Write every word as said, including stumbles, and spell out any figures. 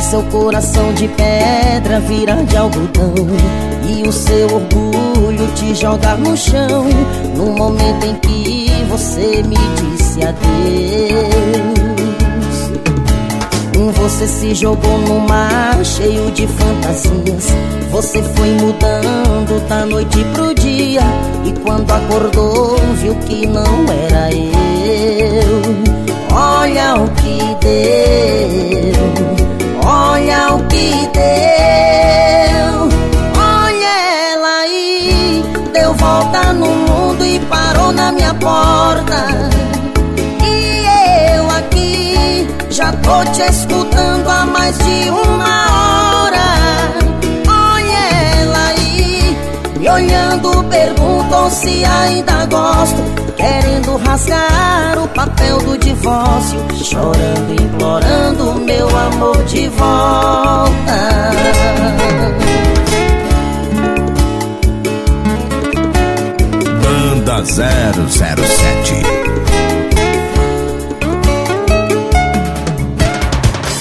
seu coração de pedra virar de algodão e o seu orgulho te jogar no chão, no momento em que você me disse adeus. Você se jogou no mar cheio de fantasias, você foi mudando da noite pro dia, e quando acordou viu que não era eu. Olha o que deu, olha o que deu. Olha ela aí, deu volta no mundo e parou na minha porta. E eu aqui já tô te escutando há mais de uma hora. Olha ela aí, me olhando, perguntou se ainda gosto, querendo rasgar o papel do divórcio, chorando, implorando meu amor de volta. Banda zero zero sete.